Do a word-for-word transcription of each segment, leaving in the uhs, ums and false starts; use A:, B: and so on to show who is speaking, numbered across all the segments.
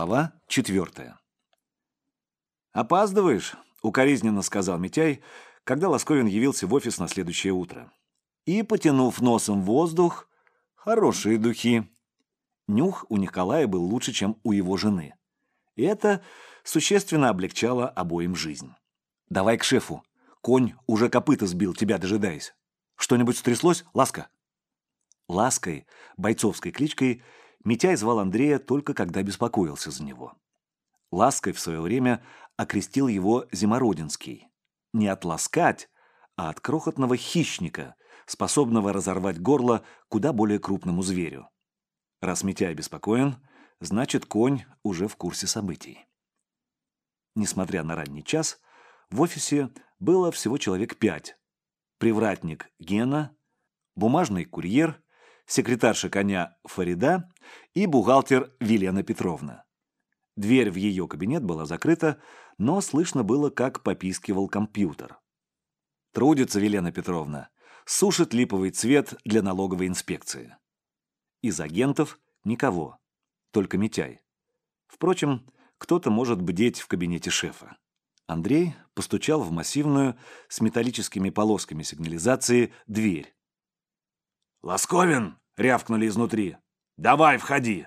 A: Глава четвертая. «Опаздываешь», — укоризненно сказал Митяй, когда Ласковин явился в офис на следующее утро. И, потянув носом воздух, хорошие духи. Нюх у Николая был лучше, чем у его жены. И это существенно облегчало обоим жизнь. «Давай к шефу. Конь уже копыта сбил, тебя дожидаясь. Что-нибудь стряслось, Ласка?» Лаской, бойцовской кличкой, Митяй звал Андрея только когда беспокоился за него. Лаской в свое время окрестил его Зимородинский. Не от ласкать, а от крохотного хищника, способного разорвать горло куда более крупному зверю. Раз Митяй беспокоен, значит, конь уже в курсе событий. Несмотря на ранний час, в офисе было всего человек пять. Привратник Гена, бумажный курьер, секретарша коня Фарида и бухгалтер Велена Петровна. Дверь в ее кабинет была закрыта, но слышно было, как попискивал компьютер. Трудится Велена Петровна, сушит липовый цвет для налоговой инспекции. Из агентов никого, только Митяй. Впрочем, кто-то может бдеть в кабинете шефа. Андрей постучал в массивную, с металлическими полосками сигнализации, дверь. «Ласковин!» — рявкнули изнутри. «Давай, входи!»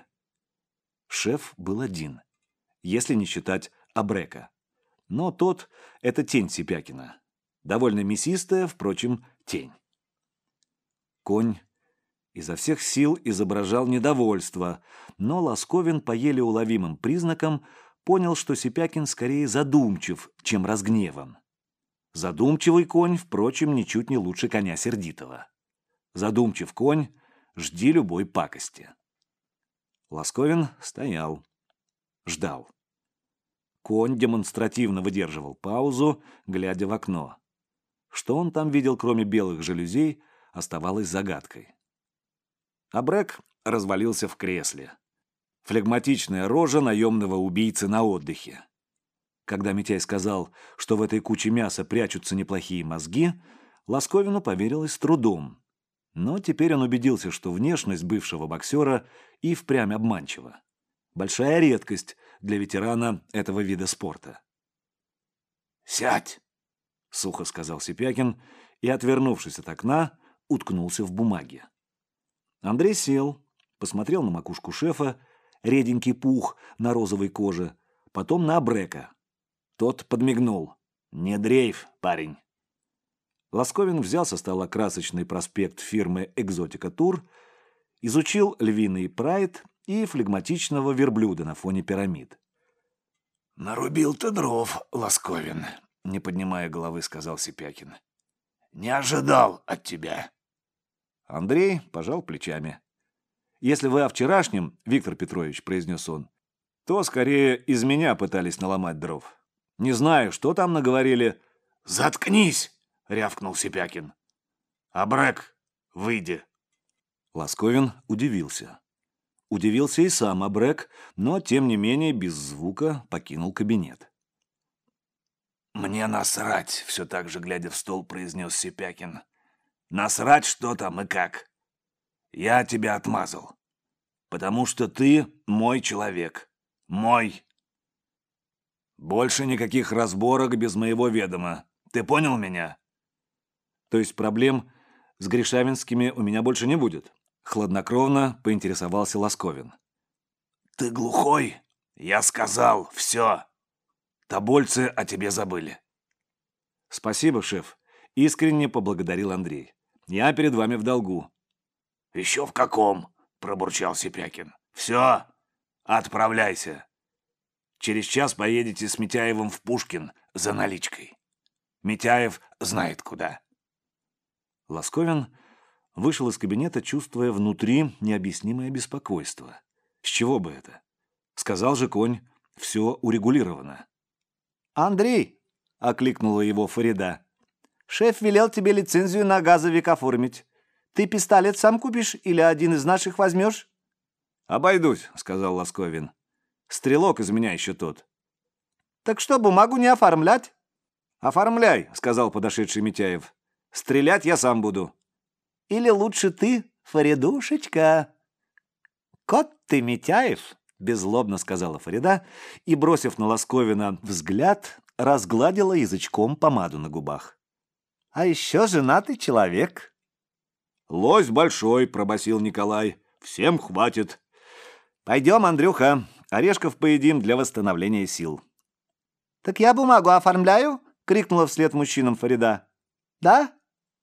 A: Шеф был один, если не считать Абрека. Но тот — это тень Сипякина. Довольно мясистая, впрочем, тень. Конь изо всех сил изображал недовольство, но Ласковин по еле уловимым признакам понял, что Сипякин скорее задумчив, чем разгневан. Задумчивый конь, впрочем, ничуть не лучше коня сердитого. Задумчив конь, жди любой пакости. Ласковин стоял, ждал. Конь демонстративно выдерживал паузу, глядя в окно. Что он там видел, кроме белых жалюзей, оставалось загадкой. Абрек развалился в кресле. Флегматичная рожа наемного убийцы на отдыхе. Когда Митяй сказал, что в этой куче мяса прячутся неплохие мозги, Ласковину поверилось с трудом. Но теперь он убедился, что внешность бывшего боксера и впрямь обманчива. Большая редкость для ветерана этого вида спорта. «Сядь!» — сухо сказал Сипякин и, отвернувшись от окна, уткнулся в бумаге. Андрей сел, посмотрел на макушку шефа, реденький пух на розовой коже, потом на Абрека. Тот подмигнул. «Не дрейф, парень!» Ласковин взял со стола красочный проспект фирмы «Экзотика Тур», изучил львиный прайд и флегматичного верблюда на фоне пирамид. «Нарубил ты дров, Ласковин», — не поднимая головы, сказал Сипякин. «Не ожидал от тебя». Андрей пожал плечами. «Если вы о вчерашнем, Виктор Петрович, — произнес он, — то скорее из меня пытались наломать дров. Не знаю, что там наговорили». «Заткнись!» — рявкнул Сипякин. «Абрек, выйди». Ласковин удивился. Удивился и сам Абрек, но, тем не менее, без звука покинул кабинет. «Мне насрать», — все так же, глядя в стол, произнес Сипякин. «Насрать, что там и как. Я тебя отмазал, потому что ты мой человек. Мой. Больше никаких разборок без моего ведома. Ты понял меня?» «То есть проблем с Гришавинскими у меня больше не будет?» — хладнокровно поинтересовался Ласковин. «Ты глухой? Я сказал, все. Тобольцы о тебе забыли». «Спасибо, шеф», — искренне поблагодарил Андрей. «Я перед вами в долгу». «Еще в каком?» — пробурчал Сипякин. «Все, отправляйся. Через час поедете с Митяевым в Пушкин за наличкой. Митяев знает куда». Ласковин вышел из кабинета, чувствуя внутри необъяснимое беспокойство. С чего бы это? Сказал же конь, все урегулировано. «Андрей!» — окликнула его Фарида. «Шеф велел тебе лицензию на газовик оформить. Ты пистолет сам купишь или один из наших возьмешь?» «Обойдусь», — сказал Ласковин. «Стрелок из меня еще тот». «Так что, бумагу не оформлять?» «Оформляй», — сказал подошедший Митяев. «Стрелять я сам буду». «Или лучше ты, Фаридушечка?» «Кот ты, Митяев, беззлобно сказала Фарида и, бросив на Ласковина взгляд, разгладила язычком помаду на губах. «А еще женатый человек». «Лось большой», — пробасил Николай. «Всем хватит». «Пойдем, Андрюха, орешков поедим для восстановления сил». «Так я бумагу оформляю?» — крикнула вслед мужчинам Фарида. «Да?»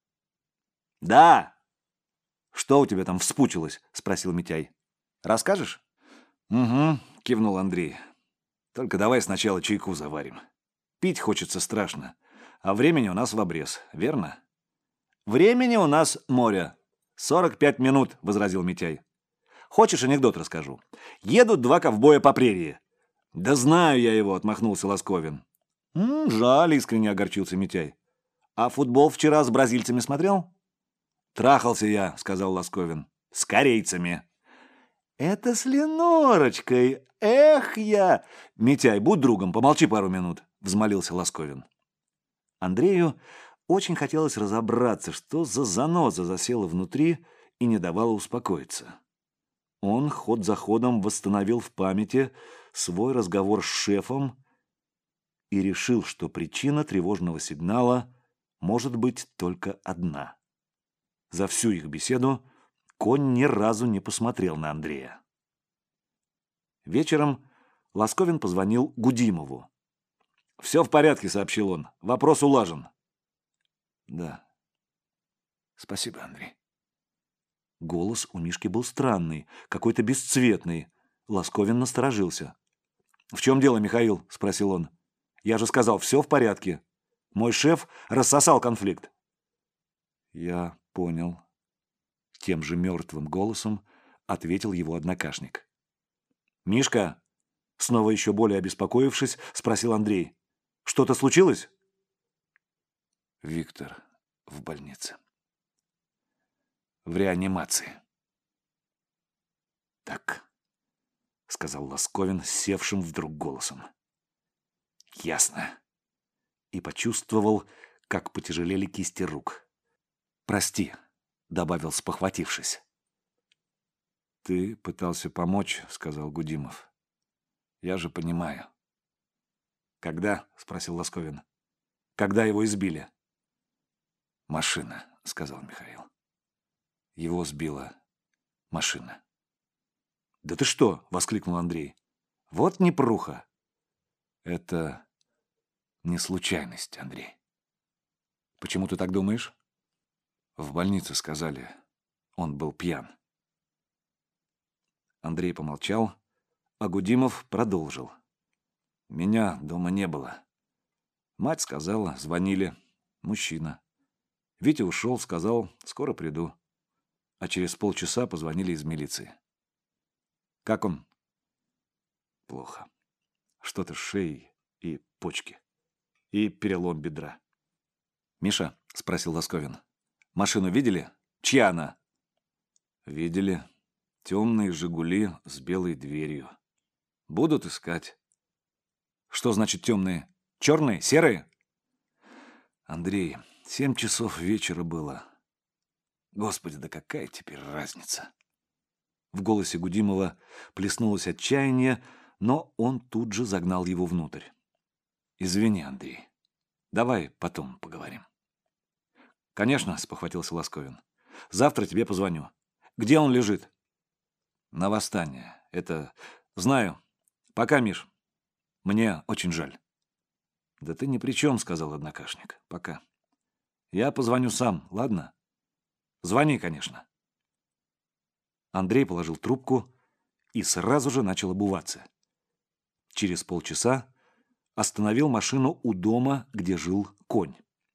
A: «Да». «Что у тебя там вспучилось?» — спросил Митяй. «Расскажешь?» «Угу», — кивнул Андрей. «Только давай сначала чайку заварим. Пить хочется страшно, а времени у нас в обрез, верно?» «Времени у нас море. Сорок пять минут», — возразил Митяй. «Хочешь, анекдот расскажу? Едут два ковбоя по прерии». «Да знаю я его», — отмахнулся Ласковин. «М, «Жаль», — искренне огорчился Митяй. «А футбол вчера с бразильцами смотрел?» «Трахался я», — сказал Ласковин. «С корейцами». «Это с Ленорочкой! Эх я!» «Митяй, будь другом, помолчи пару минут», — взмолился Ласковин. Андрею очень хотелось разобраться, что за заноза засела внутри и не давала успокоиться. Он ход за ходом восстановил в памяти свой разговор с шефом и решил, что причина тревожного сигнала может быть только одна. За всю их беседу конь ни разу не посмотрел на Андрея. Вечером Ласковин позвонил Гудимову. «Все в порядке», — сообщил он. «Вопрос улажен». «Да. Спасибо, Андрей». Голос у Мишки был странный, какой-то бесцветный. Ласковин насторожился. «В чем дело, Михаил?» — спросил он. «Я же сказал, все в порядке. Мой шеф рассосал конфликт». «Я понял». Тем же мертвым голосом ответил его однокашник. «Мишка?» — снова еще более обеспокоившись, спросил Андрей. «Что-то случилось?» «Виктор в больнице. В реанимации». «Так», — сказал Ласковин севшим вдруг голосом. «Ясно». И почувствовал, как потяжелели кисти рук. «Прости», — добавил, спохватившись. «Ты пытался помочь», — сказал Гудимов. «Я же понимаю». «Когда?» — спросил Ласковин. «Когда его избили?» «Машина», — сказал Михаил. «Его сбила машина». «Да ты что?» — воскликнул Андрей. «Вот непруха». «Это не случайность, Андрей». «Почему ты так думаешь?» «В больнице сказали, он был пьян». Андрей помолчал, а Гудимов продолжил. «Меня дома не было. Мать сказала, звонили. Мужчина. Витя ушел, сказал, скоро приду. А через полчаса позвонили из милиции. Как он?» «Плохо. Что-то с шеей и почки. И перелом бедра». «Миша?» — спросил Ласковин. «Машину видели? Чья она?» «Видели. Темные «Жигули» с белой дверью. Будут искать». «Что значит темные? Черные? Серые?» «Андрей, семь часов вечера было. Господи, да какая теперь разница?» В голосе Гудимова плеснулось отчаяние, но он тут же загнал его внутрь. «Извини, Андрей. Давай потом поговорим». «Конечно», — спохватился Ласковин. «Завтра тебе позвоню. Где он лежит?» «На восстание. Это... Знаю. Пока, Миш. Мне очень жаль». «Да ты ни при чем», — сказал однокашник. «Пока. Я позвоню сам, ладно? Звони, конечно». Андрей положил трубку и сразу же начал обуваться. Через полчаса остановил машину у дома, где жил конь.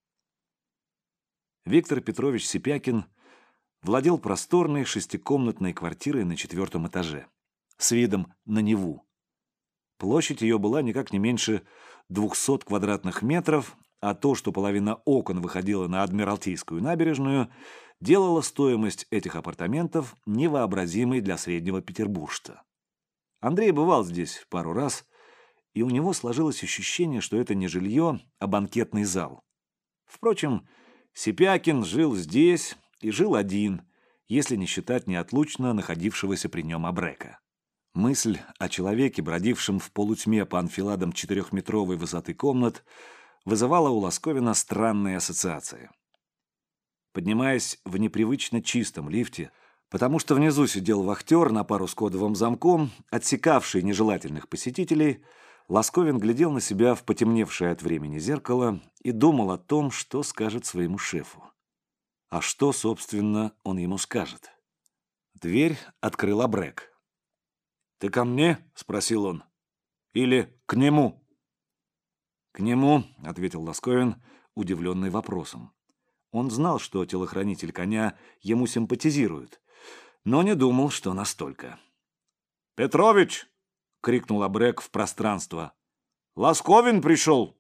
A: Виктор Петрович Сипякин владел просторной шестикомнатной квартирой на четвертом этаже с видом на Неву. Площадь ее была никак не меньше двухсот квадратных метров, а то, что половина окон выходила на Адмиралтейскую набережную, делало стоимость этих апартаментов невообразимой для среднего петербуржца. Андрей бывал здесь пару раз, и у него сложилось ощущение, что это не жилье, а банкетный зал. Впрочем, Сипякин жил здесь и жил один, если не считать неотлучно находившегося при нем Абрека. Мысль о человеке, бродившем в полутьме по анфиладам четырехметровой высоты комнат, вызывала у Ласковина странные ассоциации. Поднимаясь в непривычно чистом лифте, потому что внизу сидел вахтер на пару с кодовым замком, отсекавший нежелательных посетителей, Ласковин глядел на себя в потемневшее от времени зеркало и думал о том, что скажет своему шефу. А что, собственно, он ему скажет? Дверь открыл Абрек. «Ты ко мне?» — спросил он. «Или к нему?» «К нему», — ответил Ласковин, удивленный вопросом. Он знал, что телохранитель коня ему симпатизирует, но не думал, что настолько. «Петрович!» — крикнул Абрек в пространство. «Ласковин пришел!»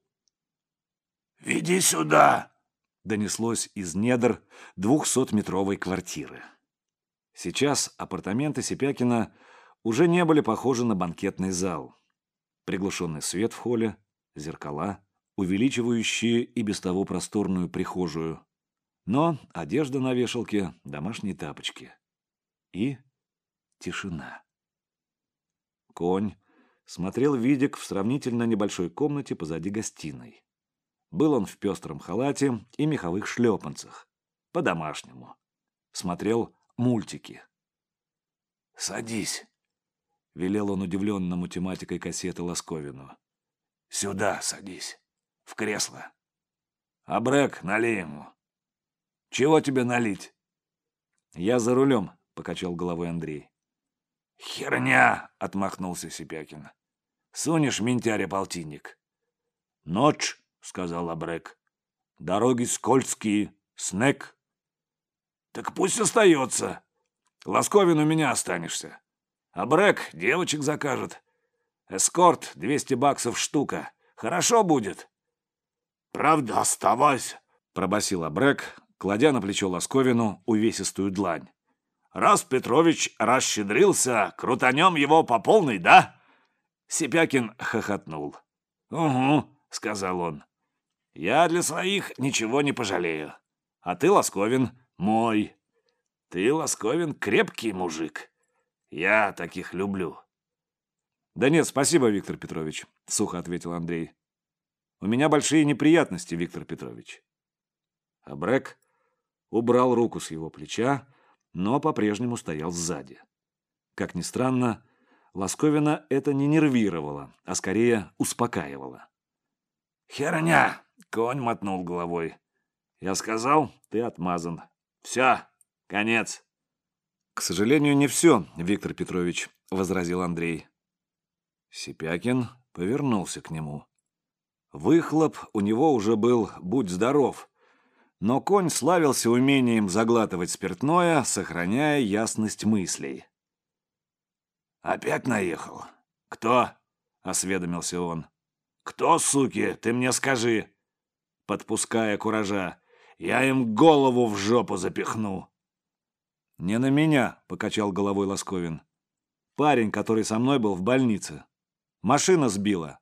B: «Веди сюда!»
A: — донеслось из недр двухсотметровой квартиры. Сейчас апартаменты Сипякина уже не были похожи на банкетный зал. Приглушенный свет в холле, зеркала, увеличивающие и без того просторную прихожую. Но одежда на вешалке, домашние тапочки. И тишина. Конь смотрел видик в сравнительно небольшой комнате позади гостиной. Был он в пестром халате и меховых шлепанцах. По-домашнему. Смотрел мультики.
B: «Садись»,
A: — велел он удивленному тематикой кассеты Ласковину.
B: «Сюда садись, в кресло.
A: Абрек, налей ему».
B: «Чего тебе налить?»
A: «Я за рулем», — покачал головой Андрей.
B: «Херня!» — отмахнулся Сипякин. «Сунешь ментяре полтинник».
A: «Ночь», — сказал Абрек. «Дороги скользкие, снег».
B: «Так пусть остается. Ласковин у меня останешься. Абрек девочек закажет. Эскорт двести баксов штука. Хорошо будет». «Правда, оставайся»,
A: — пробасил Абрек, кладя на плечо Ласковину увесистую длань.
B: «Раз Петрович расщедрился, крутанем его по полной, да?» Сипякин хохотнул. «Угу», — сказал он. «Я для своих ничего не пожалею. А ты, Ласковин, мой. Ты, Ласковин, крепкий мужик. Я таких люблю».
A: «Да нет, спасибо, Виктор Петрович», — сухо ответил Андрей. «У меня большие неприятности, Виктор Петрович». Абрек убрал руку с его плеча, но по-прежнему стоял сзади. Как ни странно, Ласковина это не нервировало, а скорее успокаивало.
B: «Херня!» — конь мотнул головой. «Я сказал, ты отмазан. Все, конец».
A: «К сожалению, не все, Виктор Петрович», — возразил Андрей. Сипякин повернулся к нему. Выхлоп у него уже был «будь здоров», но конь славился умением заглатывать спиртное, сохраняя ясность мыслей.
B: «Опять наехал? Кто?» — осведомился он. «Кто, суки, ты мне скажи?» Подпуская куража. «Я им голову в жопу запихну».
A: «Не на меня», — покачал головой Ласковин. «Парень, который со мной был в больнице. Машина сбила».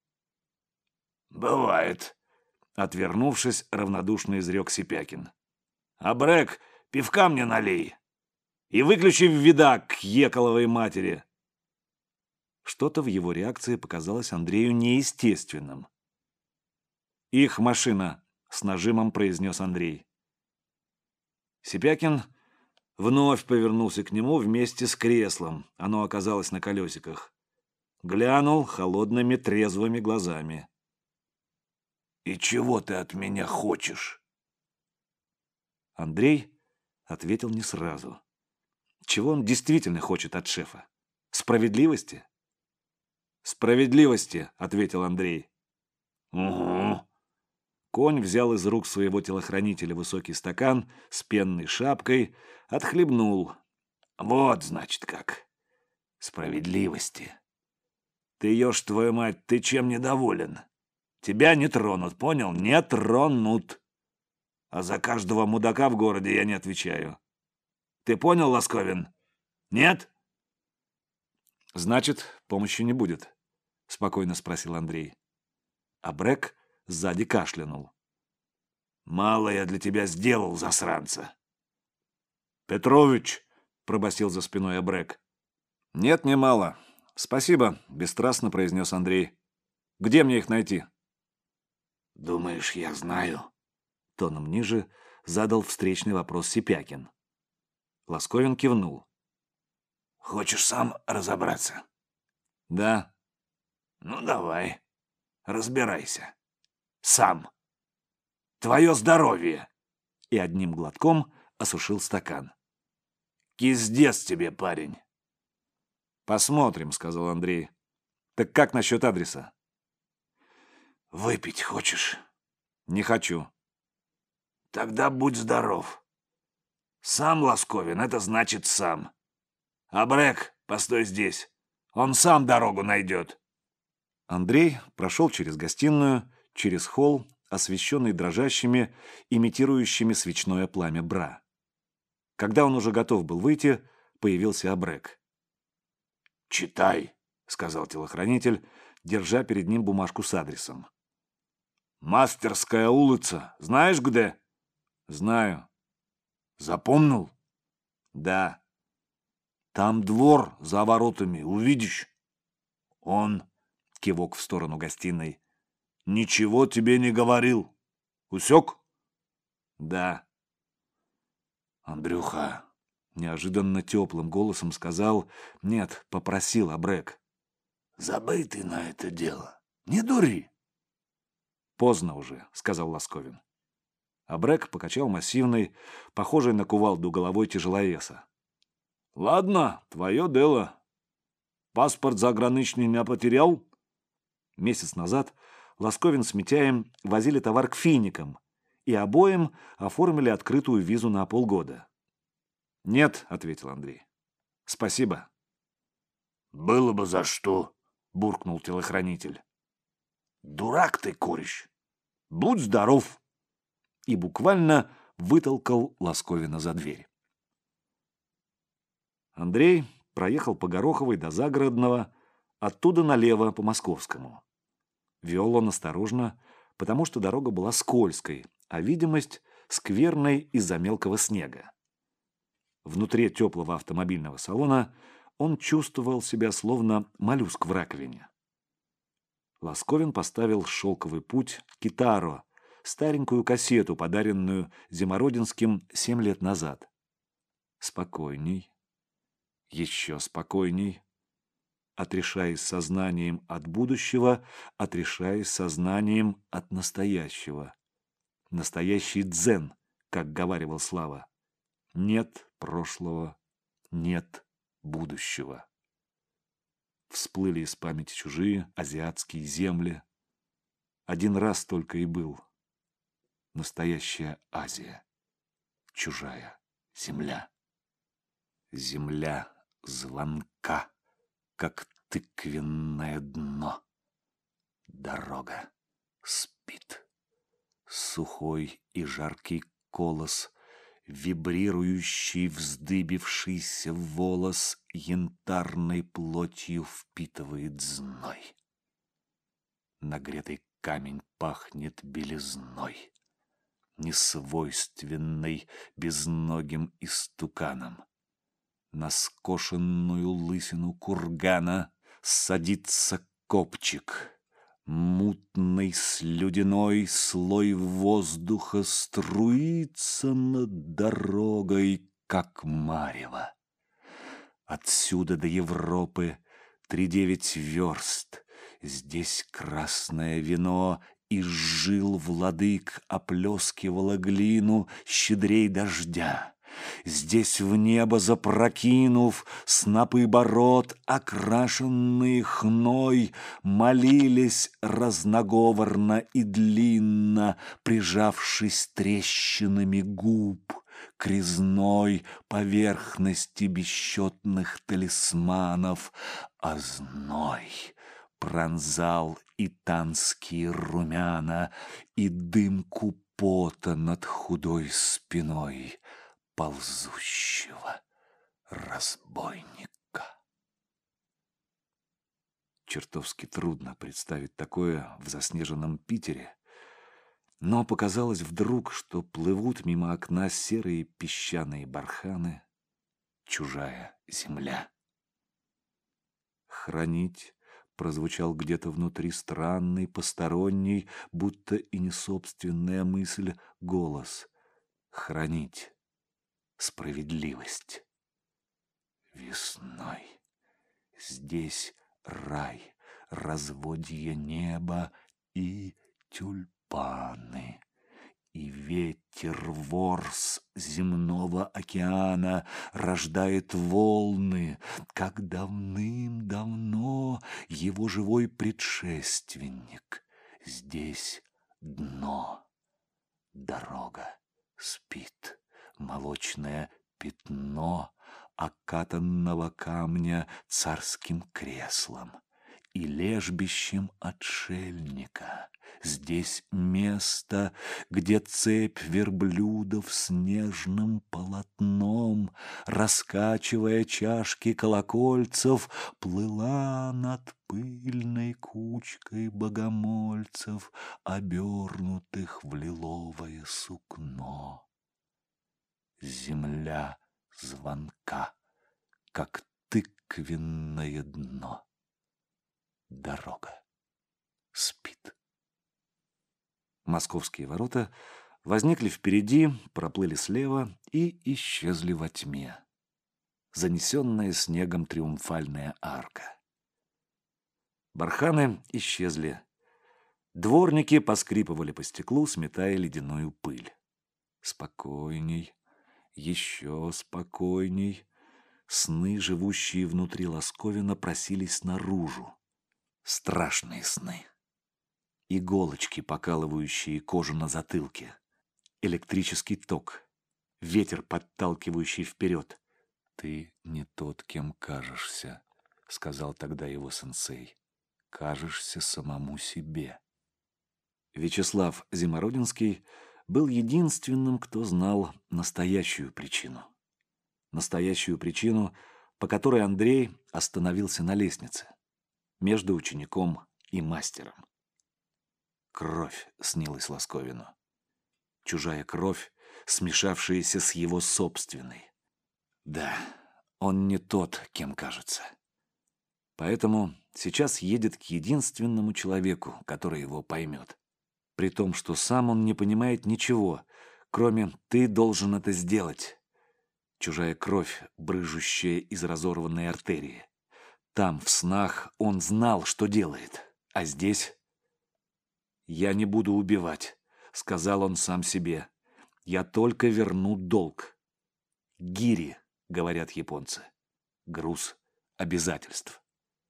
B: «Бывает», — отвернувшись, равнодушно изрек Сипякин. «Абрек, пивка мне налей. И выключи видак к Еколовой матери».
A: Что-то в его реакции показалось Андрею неестественным. «Их машина», — с нажимом произнес Андрей. Сипякин вновь повернулся к нему вместе с креслом. Оно оказалось на колесиках. Глянул холодными трезвыми глазами.
B: «И чего ты от меня хочешь?»
A: Андрей ответил не сразу. Чего он действительно хочет от шефа? Справедливости? «Справедливости», — ответил Андрей.
B: «Угу».
A: Конь взял из рук своего телохранителя высокий стакан с пенной шапкой, отхлебнул.
B: «Вот, значит, как. Справедливости. Ты, ешь твою мать, ты чем недоволен? Тебя не тронут, понял? Не тронут. А за каждого мудака в городе я не отвечаю. Ты понял, Ласковин? Нет?»
A: «Значит, помощи не будет?» — спокойно спросил Андрей. Абрек сзади кашлянул.
B: «Мало я для тебя сделал, засранца».
A: «Петрович!» — пробасил за спиной Абрек. «Нет, не мало. «Спасибо», — бесстрастно произнес Андрей. «Где мне их найти?»
B: «Думаешь, я знаю?»
A: Тоном ниже задал встречный вопрос Сипякин. Лосковин кивнул.
B: «Хочешь сам разобраться?»
A: «Да».
B: «Ну, давай, разбирайся. Сам. Твое здоровье!»
A: И одним глотком осушил стакан.
B: «Киздец тебе, парень!»
A: «Посмотрим», — сказал Андрей. «Так как насчет адреса?»
B: «Выпить хочешь?»
A: «Не хочу».
B: «Тогда будь здоров. Сам Лосковин, это значит сам. Абрек, постой здесь. Он сам дорогу найдет».
A: Андрей прошел через гостиную, через холл, освещенный дрожащими, имитирующими свечное пламя бра. Когда он уже готов был выйти, появился Абрек.
B: «Читай», —
A: сказал телохранитель, держа перед ним бумажку с адресом.
B: «Мастерская улица. Знаешь где?»
A: «Знаю».
B: «Запомнил?»
A: «Да».
B: «Там двор за воротами, увидишь?» «Он», —
A: кивок в сторону гостиной,
B: — «ничего тебе не говорил. Усек?»
A: «Да».
B: «Андрюха»,
A: — неожиданно теплым голосом сказал, нет, попросил Абрек.
B: «Забей ты на это дело. Не дури».
A: «Поздно уже», — сказал Лосковин. Абрек покачал массивной, похожей на кувалду головой тяжеловеса.
B: «Ладно, твое дело. Паспорт заграничный не потерял?»
A: Месяц назад Лосковин с Митяем возили товар к финикам, и обоим оформили открытую визу на полгода. «Нет», — ответил Андрей. «Спасибо».
B: «Было бы за что», — буркнул телохранитель. «Дурак ты, кореш. Будь здоров!»
A: И буквально вытолкал Лосковина за дверь. Андрей проехал по Гороховой до Загородного, оттуда налево по Московскому. Вел он осторожно, потому что дорога была скользкой, а видимость скверной из-за мелкого снега. Внутри теплого автомобильного салона он чувствовал себя словно моллюск в раковине. Лосковин поставил шелковый путь «Китаро», старенькую кассету, подаренную Зимородинским семь лет назад. Спокойней, еще спокойней, отрешаясь сознанием от будущего, отрешаясь сознанием от настоящего. Настоящий дзен, как говаривал Слава. Нет прошлого, нет будущего. Всплыли из памяти чужие азиатские земли. Один раз только и был. Настоящая Азия. Чужая земля. Земля звонка, как тыквенное дно. Дорога спит. Сухой и жаркий колос, вибрирующий вздыбившийся волос, янтарной плотью впитывает зной. Нагретый камень пахнет белизной, несвойственной безногим истуканам. На скошенную лысину кургана садится копчик. Мутный слюдяной слой воздуха струится над дорогой, как марево. Отсюда до Европы три девять верст. Здесь красное вино из жил владык оплескивало глину щедрей дождя. Здесь в небо запрокинув, снопы бород, окрашенные хной, молились разноговорно и длинно, прижавшись трещинами губ к резной поверхности бесчетных талисманов, а зной пронзал и танские румяна, и дымку пота над худой спиной ползущего разбойника. Чертовски трудно представить такое в заснеженном Питере, но показалось вдруг, что плывут мимо окна серые песчаные барханы, чужая земля. Хранить прозвучал где-то внутри странный, посторонний, будто и не собственная мысль, голос. Хранить справедливость. Весной здесь рай, разводье неба и тюльпаны. И ветер ворс земного океана рождает волны, как давным-давно его живой предшественник. Здесь дно, дорога спит, молочное пятно окатанного камня царским креслом и лежбищем отшельника. Здесь место, где цепь верблюдов снежным полотном, раскачивая чашки колокольцев, плыла над пыльной кучкой богомольцев, обернутых в лиловое сукно. Земля звонка, как тыквенное дно. Дорога спит. Московские ворота возникли впереди, проплыли слева и исчезли во тьме. Занесенная снегом триумфальная арка. Барханы исчезли. Дворники поскрипывали по стеклу, сметая ледяную пыль. Спокойней, еще спокойней. Сны, живущие внутри Лосковина, просились наружу. Страшные сны. Иголочки, покалывающие кожу на затылке. Электрический ток. Ветер, подталкивающий вперед. «Ты не тот, кем кажешься», — сказал тогда его сенсей. «Кажешься самому себе». Вячеслав Зимородинский был единственным, кто знал настоящую причину. Настоящую причину, по которой Андрей остановился на лестнице. Между учеником и мастером. Кровь снилась Лосковину. Чужая кровь, смешавшаяся с его собственной. Да, он не тот, кем кажется. Поэтому сейчас едет к единственному человеку, который его поймет. При том, что сам он не понимает ничего, кроме «ты должен это сделать». Чужая кровь, брыжущая из разорванной артерии. Там, в снах, он знал, что делает. А здесь... «Я не буду убивать», — сказал он сам себе. «Я только верну долг». «Гири», — говорят японцы. Груз обязательств.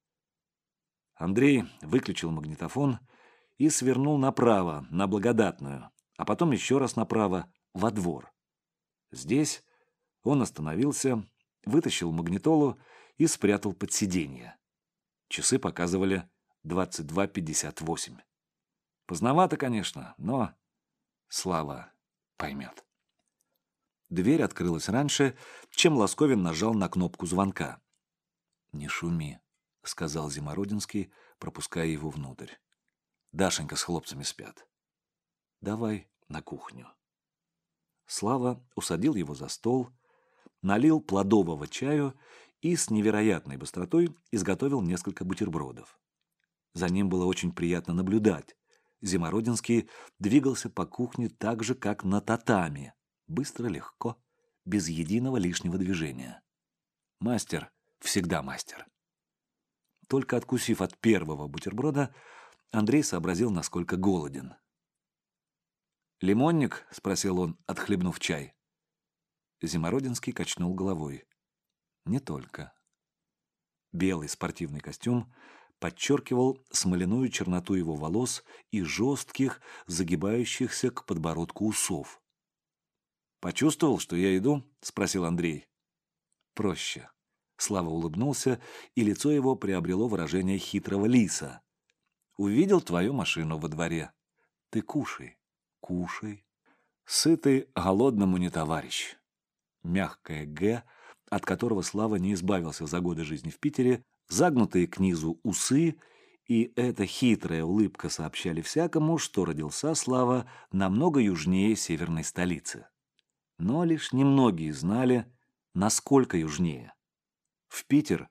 A: Андрей выключил магнитофон и свернул направо, на Благодатную, а потом еще раз направо, во двор. Здесь он остановился, вытащил магнитолу и спрятал под сиденье. Часы показывали двадцать два пятьдесят восемь. Поздновато, конечно, но Слава поймет. Дверь открылась раньше, чем Лосковин нажал на кнопку звонка. «Не шуми», — сказал Зимородинский, пропуская его внутрь. «Дашенька с хлопцами спят. Давай на кухню». Слава усадил его за стол, налил плодового чаю и с невероятной быстротой изготовил несколько бутербродов. За ним было очень приятно наблюдать. Зимородинский двигался по кухне так же, как на татами, быстро, легко, без единого лишнего движения. Мастер всегда мастер. Только откусив от первого бутерброда, Андрей сообразил, насколько голоден. «Лимонник?» — спросил он, отхлебнув чай. Зимородинский качнул головой. «Не только». Белый спортивный костюм подчеркивал смоляную черноту его волос и жестких, загибающихся к подбородку усов. «Почувствовал, что я иду?» — спросил Андрей. «Проще». Слава улыбнулся, и лицо его приобрело выражение хитрого лиса. «Увидел твою машину во дворе. Ты кушай, кушай. Сытый голодному не товарищ». Мягкое «г», от которого Слава не избавился за годы жизни в Питере, загнутые к низу усы и эта хитрая улыбка сообщали всякому, что родился Слава намного южнее северной столицы. Но лишь немногие знали, насколько южнее. В Питер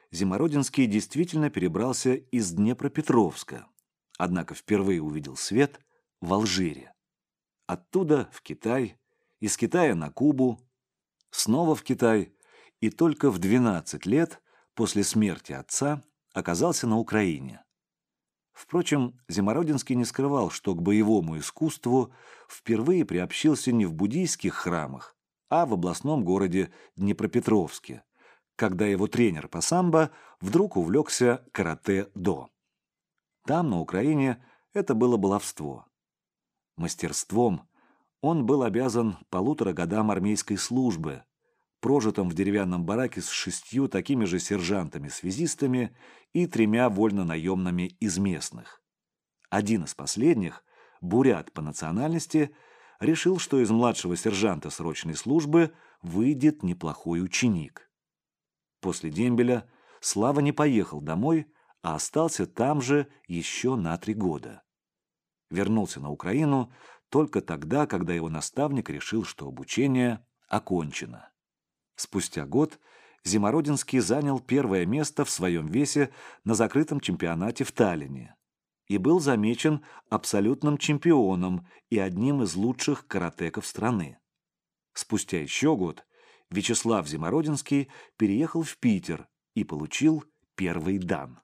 A: Зимородинский действительно перебрался из Днепропетровска, однако впервые увидел свет в Алжире. Оттуда в Китай, из Китая на Кубу, снова в Китай, и только в двенадцать лет после смерти отца оказался на Украине. Впрочем, Зимородинский не скрывал, что к боевому искусству впервые приобщился не в буддийских храмах, а в областном городе Днепропетровске, когда его тренер по самбо вдруг увлекся каратэ-до. Там, на Украине, это было баловство. Мастерством он был обязан полутора годам армейской службы, прожитым в деревянном бараке с шестью такими же сержантами-связистами и тремя вольно-наемными из местных. Один из последних, бурят по национальности, решил, что из младшего сержанта срочной службы выйдет неплохой ученик. После дембеля Слава не поехал домой, а остался там же еще на три года. Вернулся на Украину только тогда, когда его наставник решил, что обучение окончено. Спустя год Зимородинский занял первое место в своем весе на закрытом чемпионате в Таллине и был замечен абсолютным чемпионом и одним из лучших каратеков страны. Спустя еще год Вячеслав Зимородинский переехал в Питер и получил первый дан.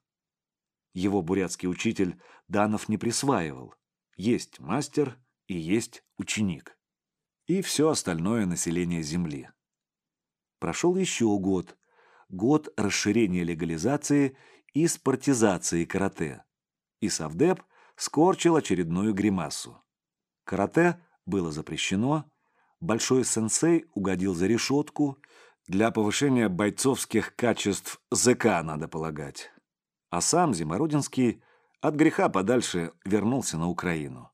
A: Его бурятский учитель данов не присваивал. Есть мастер и есть ученик. И все остальное население земли. Прошел еще год. Год расширения легализации и спортизации каратэ. И совдеп скорчил очередную гримасу. Каратэ было запрещено, большой сенсей угодил за решетку, для повышения бойцовских качеств ЗК, надо полагать. А сам Зимородинский от греха подальше вернулся на Украину.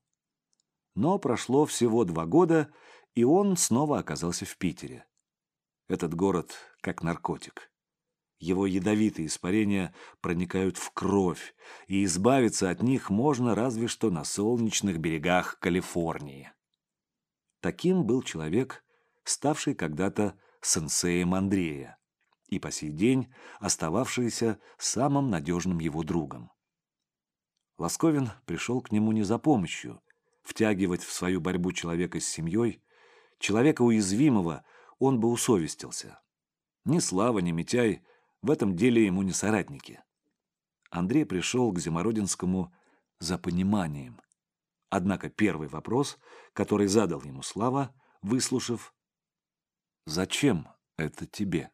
A: Но прошло всего два года, и он снова оказался в Питере. Этот город как наркотик. Его ядовитые испарения проникают в кровь, и избавиться от них можно разве что на солнечных берегах Калифорнии. Таким был человек, ставший когда-то сенсеем Андрея, и по сей день остававшийся самым надежным его другом. Ласковин пришел к нему не за помощью. Втягивать в свою борьбу человека с семьей, человека уязвимого, он бы усовестился. Ни Слава, ни Митяй в этом деле ему не соратники. Андрей пришел к Зимородинскому за пониманием. Однако первый вопрос, который задал ему Слава, выслушав: «Зачем это тебе?»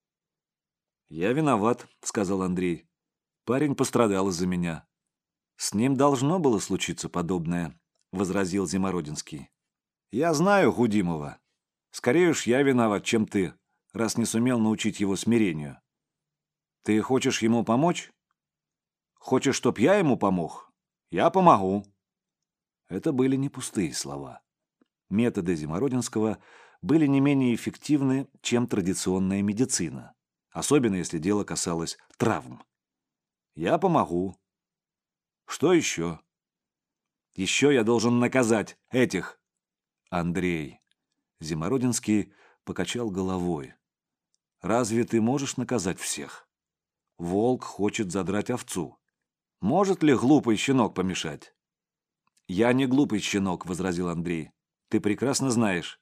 A: «Я виноват», — сказал Андрей. «Парень пострадал из-за меня». «С ним должно было случиться подобное», — возразил Зимородинский. «Я знаю Гудимова. Скорее уж я виноват, чем ты, раз не сумел научить его смирению. Ты хочешь ему помочь? Хочешь, чтоб я ему помог? Я помогу». Это были не пустые слова. Методы Зимородинского были не менее эффективны, чем традиционная медицина, особенно если дело касалось травм. «Я помогу. Что еще?» «Еще я должен наказать этих». «Андрей». Зимородинский покачал головой. «Разве ты можешь наказать всех? Волк хочет задрать овцу. Может ли глупый щенок помешать?» «Я не глупый щенок», — возразил Андрей. «Ты прекрасно знаешь».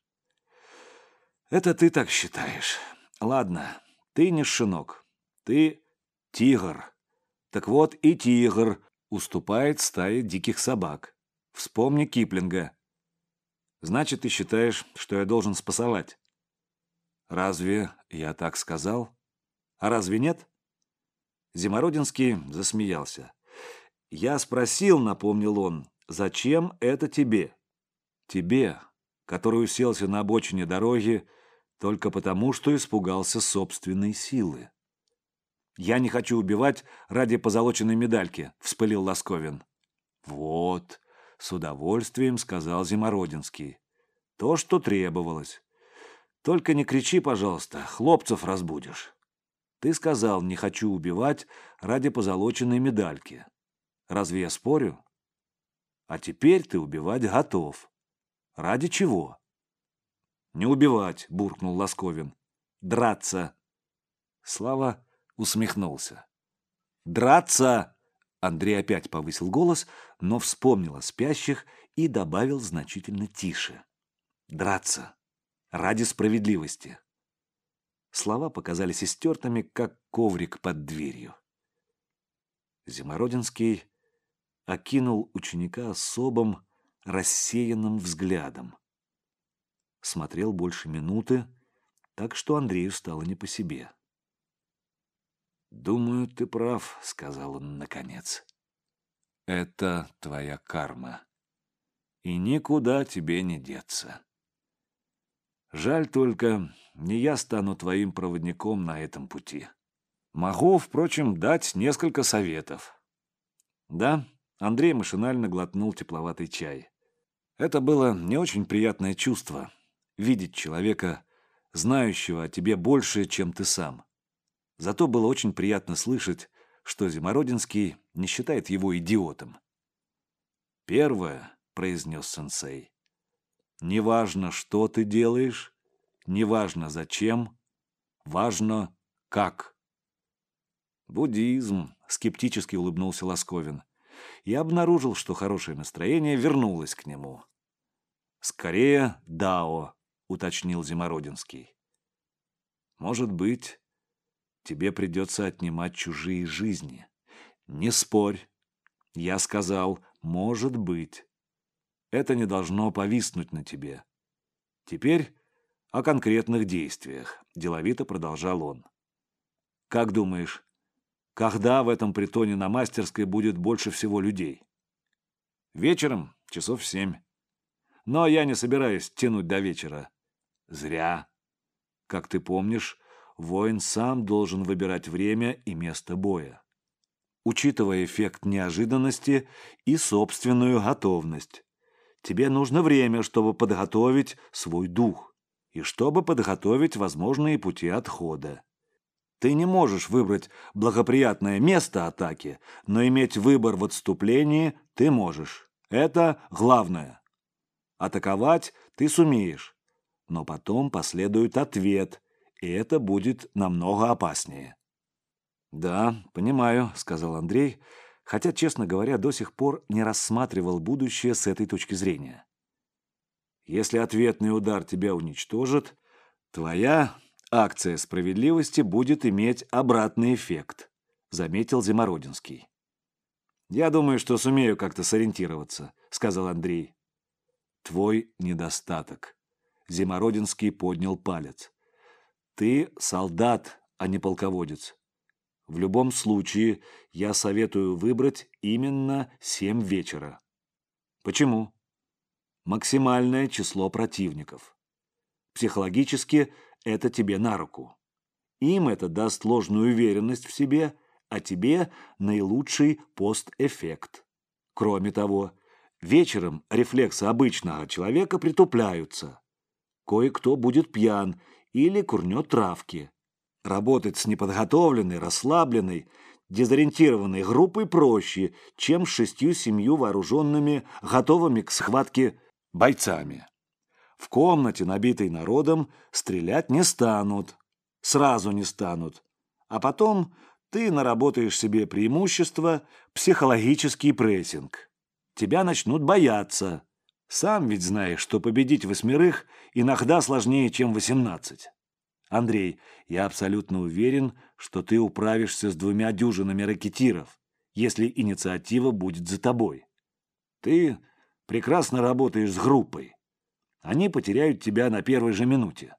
A: «Это ты так считаешь. Ладно, ты не щенок. Ты тигр. Так вот и тигр уступает стае диких собак. Вспомни Киплинга. Значит, ты считаешь, что я должен спасовать?» «Разве я так сказал? А разве нет?» Зимородинский засмеялся. «Я спросил, — напомнил он, — зачем это тебе? Тебе, который уселся на обочине дороги только потому, что испугался собственной силы». «Я не хочу убивать ради позолоченной медальки», — вспылил Ласковин. «Вот», — с удовольствием сказал Зимородинский. «То, что требовалось. Только не кричи, пожалуйста, хлопцев разбудишь. Ты сказал, не хочу убивать ради позолоченной медальки. Разве я спорю? А теперь ты убивать готов. Ради чего?» «Не убивать», — буркнул Ласковин. «Драться». Слава усмехнулся. «Драться!» Андрей опять повысил голос, но вспомнил о спящих и добавил значительно тише. «Драться! Ради справедливости!» Слова показались истертыми, как коврик под дверью. Зимородинский окинул ученика особым, рассеянным взглядом. Смотрел больше минуты, так что Андрею стало не по себе. «Думаю, ты прав», — сказал он наконец. «Это твоя карма, и никуда тебе не деться. Жаль только, не я стану твоим проводником на этом пути. Могу, впрочем, дать несколько советов». Да, Андрей машинально глотнул тепловатый чай. Это было не очень приятное чувство — видеть человека, знающего о тебе больше, чем ты сам. Зато было очень приятно слышать, что Зимородинский не считает его идиотом. «Первое», — произнес сенсей, — «неважно, что ты делаешь, неважно, зачем, важно, как». «Буддизм», — скептически улыбнулся Лосковин, и обнаружил, что хорошее настроение вернулось к нему. «Скорее, дао», — уточнил Зимородинский. «Может быть, тебе придется отнимать чужие жизни. Не спорь. Я сказал, может быть. Это не должно повиснуть на тебе. Теперь о конкретных действиях», — деловито продолжал он. «Как думаешь, когда в этом притоне на Мастерской будет больше всего людей?» «Вечером, часов в семь. Но я не собираюсь тянуть до вечера». «Зря. Как ты помнишь, воин сам должен выбирать время и место боя, учитывая эффект неожиданности и собственную готовность. Тебе нужно время, чтобы подготовить свой дух и чтобы подготовить возможные пути отхода. Ты не можешь выбрать благоприятное место атаки, но иметь выбор в отступлении ты можешь. Это главное. Атаковать ты сумеешь, но потом последует ответ, и это будет намного опаснее. «Да, понимаю», — сказал Андрей, хотя, честно говоря, до сих пор не рассматривал будущее с этой точки зрения. «Если ответный удар тебя уничтожит, твоя акция справедливости будет иметь обратный эффект», — заметил Зимородинский. «Я думаю, что сумею как-то сориентироваться», — сказал Андрей. «Твой недостаток». Зимородинский поднял палец. «Ты солдат, а не полководец. В любом случае, я советую выбрать именно семь вечера». «Почему?» «Максимальное число противников. Психологически это тебе на руку. Им это даст ложную уверенность в себе, а тебе наилучший постэффект. Кроме того, вечером рефлексы обычного человека притупляются. Кое-кто будет пьян или курнет травки. Работать с неподготовленной, расслабленной, дезориентированной группой проще, чем с шестью-семью вооруженными, готовыми к схватке бойцами. В комнате, набитой народом, стрелять не станут. Сразу не станут. А потом ты наработаешь себе преимущество, психологический прессинг. Тебя начнут бояться. Сам ведь знаешь, что победить восьмерых иногда сложнее, чем восемнадцать. Андрей, я абсолютно уверен, что ты управишься с двумя дюжинами ракетиров, если инициатива будет за тобой. Ты прекрасно работаешь с группой. Они потеряют тебя на первой же минуте.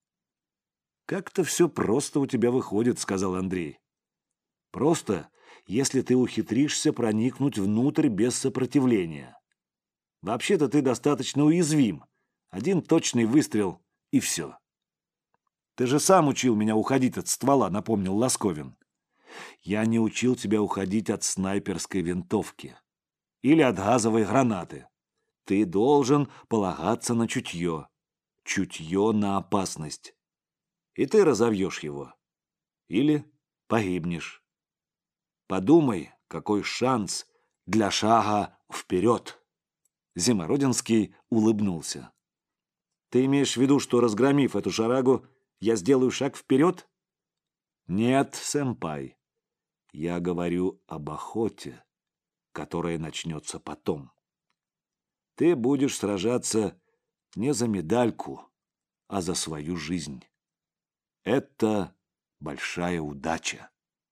A: «Как-то все просто у тебя выходит», — сказал Андрей. «Просто, если ты ухитришься проникнуть внутрь без сопротивления. Вообще-то ты достаточно уязвим. Один точный выстрел — и все». «Ты же сам учил меня уходить от ствола», — напомнил Лосковин. «Я не учил тебя уходить от снайперской винтовки или от газовой гранаты. Ты должен полагаться на чутье. Чутье на опасность. И ты разовьешь его. Или погибнешь. Подумай, какой шанс для шага вперед». Зимородинский улыбнулся. «Ты имеешь в виду, что, разгромив эту шарагу, я сделаю шаг вперед?» Нет, сэмпай, я говорю об охоте, которая начнется потом. Ты будешь сражаться не за медальку, а за свою жизнь. Это большая удача.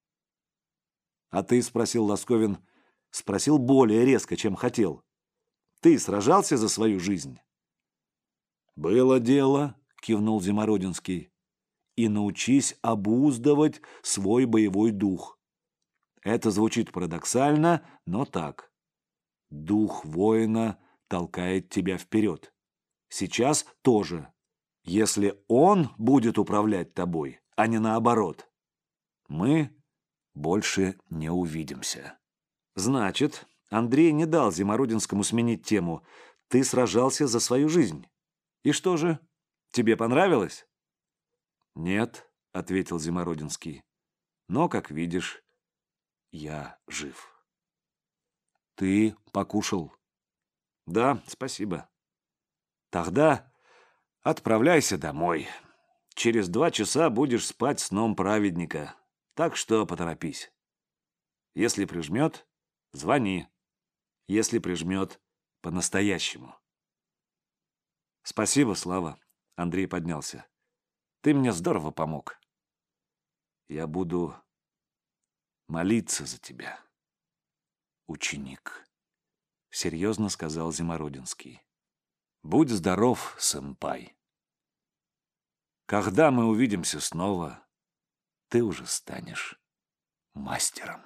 A: А ты, спросил Ласковин, спросил более резко, чем хотел. Ты сражался за свою жизнь? Было дело, кивнул Зимородинский. И научись обуздывать свой боевой дух. Это звучит парадоксально, но так. Дух воина толкает тебя вперед. Сейчас тоже. Если он будет управлять тобой, а не наоборот, мы больше не увидимся. Значит, Андрей не дал Зимородинскому сменить тему. Ты сражался за свою жизнь. И что же, тебе понравилось? Нет, ответил Зимородинский. Но, как видишь, я жив. Ты покушал? Да, спасибо. Тогда отправляйся домой. Через два часа будешь спать сном праведника. Так что поторопись. Если прижмет, звони. Если прижмет по-настоящему. Спасибо, Слава. Андрей поднялся. Ты мне здорово помог. Я буду молиться за тебя, ученик, серьезно сказал Зимородинский. Будь здоров, сэмпай. Когда мы увидимся снова, ты уже станешь мастером.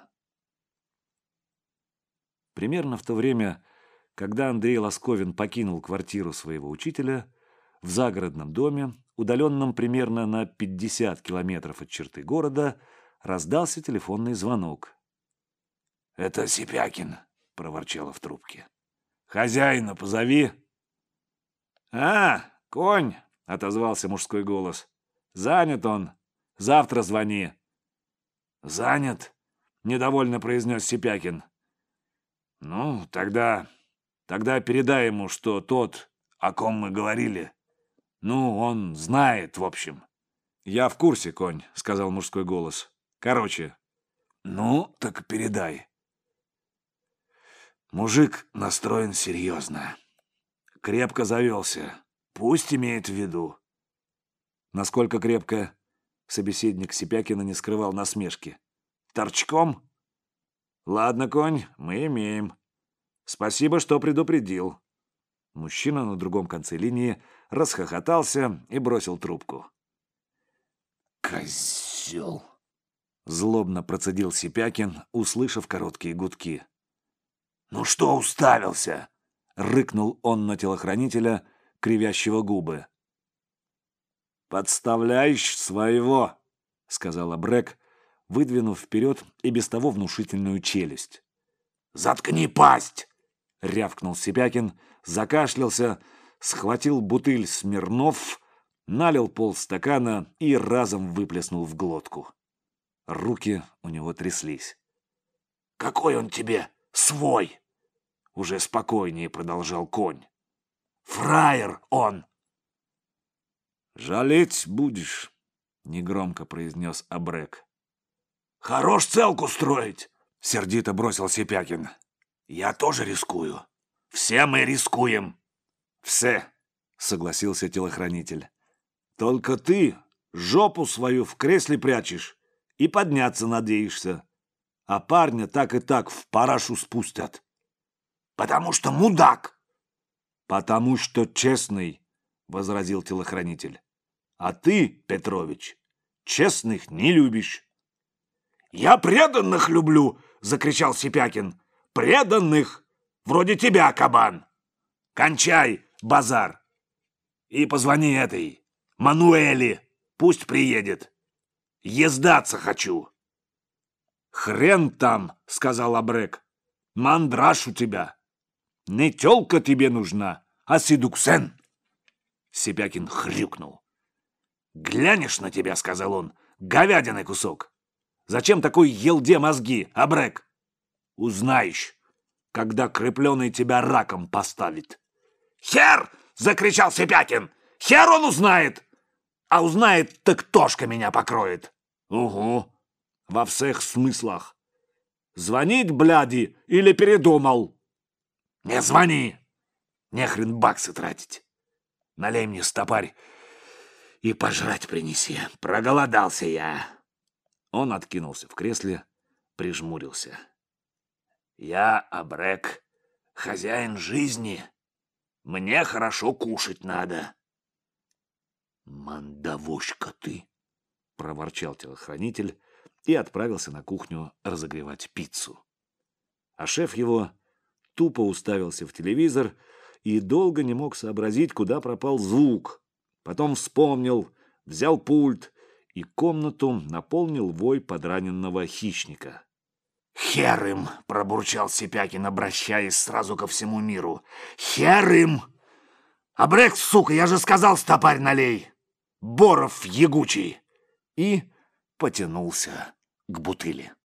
A: Примерно в то время, когда Андрей Ласковин покинул квартиру своего учителя, в загородном доме, удаленном примерно на пятьдесят километров от черты города, раздался телефонный звонок. «Это Сипякин», — проворчало в трубке. «Хозяина позови». «А, конь», — отозвался мужской голос. «Занят он. Завтра звони». «Занят?» — недовольно произнес Сипякин. «Ну, тогда... тогда передай ему, что тот, о ком мы говорили, ну, он знает, в общем». «Я в курсе, конь», — сказал мужской голос. «Короче». «Ну, так передай». Мужик настроен серьезно. Крепко завелся. Пусть имеет в виду. Насколько крепко? Собеседник Сипякина не скрывал насмешки. Торчком? Ладно, конь, мы имеем. Спасибо, что предупредил. Мужчина на другом конце линии расхохотался и бросил трубку. «Козел!» — злобно процедил Сипякин, услышав короткие гудки. «Ну что уставился?» — рыкнул он на телохранителя, кривящего губы. «Подставляешь своего!» — сказал Абрек, выдвинув вперед и без того внушительную челюсть. «Заткни пасть!» — рявкнул Сипякин, закашлялся, схватил бутыль Смирнов, налил полстакана и разом выплеснул в глотку. Руки у него тряслись. «Какой он тебе свой?» — уже спокойнее продолжал конь. «Фраер он!» «Жалеть будешь», — негромко произнес Абрек. «Хорош целку строить!» — сердито бросил Сипякин. «Я тоже рискую. Все мы рискуем». «Все», — согласился телохранитель. «Только ты жопу свою в кресле прячешь и подняться надеешься. А парня так и так в парашу спустят». «Потому что мудак!» «Потому что честный», — возразил телохранитель. «А ты, Петрович, честных не любишь». «Я преданных люблю!» — закричал Сипякин. «Преданных! Вроде тебя, кабан! Кончай базар! И позвони этой, Мануэле, пусть приедет. Ездаться хочу!» «Хрен там!» — сказал Абрек. «Мандраж у тебя! Не тёлка тебе нужна, а седуксен!» Сипякин хрюкнул. «Глянешь на тебя, — сказал он, — говядиный кусок! Зачем такой елде мозги, Абрек? Узнаешь, когда крепленый тебя раком поставит!» «Хер!» — закричал Сипякин. «Хер он узнает! А узнает, так Тошка меня покроет!»
B: Угу.
A: Во всех смыслах. Звонить, бляди, или передумал?
B: Не звони. Нехрен баксы тратить. Налей мне стопарь и пожрать принеси. Проголодался я.
A: Он откинулся в кресле, прижмурился.
B: Я, Абрек, хозяин жизни. Мне хорошо кушать надо.
A: Мандавошка ты, проворчал телохранитель и отправился на кухню разогревать пиццу. А шеф его тупо уставился в телевизор и долго не мог сообразить, куда пропал звук. Потом вспомнил, взял пульт и комнату наполнил вой подраненного хищника.
B: «Хер им!» — пробурчал Сипякин, обращаясь сразу ко всему миру. «Хер им! Абрек, сука, я же сказал, стопарь налей! Боров ягучий!» И потянулся к бутыли.